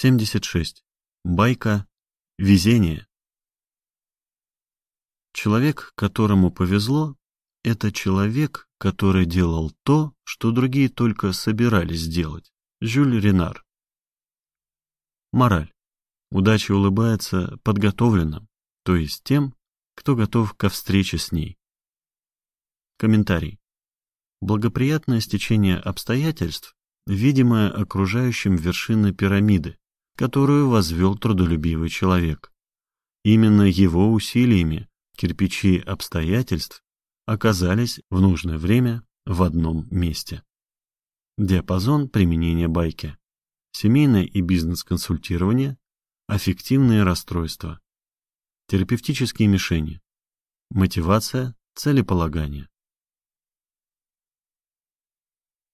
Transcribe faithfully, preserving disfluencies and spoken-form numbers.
семьдесят шесть. Байка «Везение». Человек, которому повезло, это человек, который делал то, что другие только собирались сделать. Жюль Ренар. Мораль. Удача улыбается подготовленным, то есть тем, кто готов ко встрече с ней. Комментарий. Благоприятное стечение обстоятельств, видимое окружающим вершины пирамиды, которую возвел трудолюбивый человек. Именно его усилиями кирпичи обстоятельств оказались в нужное время в одном месте. Диапазон применения байки. Семейное и бизнес-консультирование, аффективные расстройства, терапевтические мишени, мотивация, целеполагание.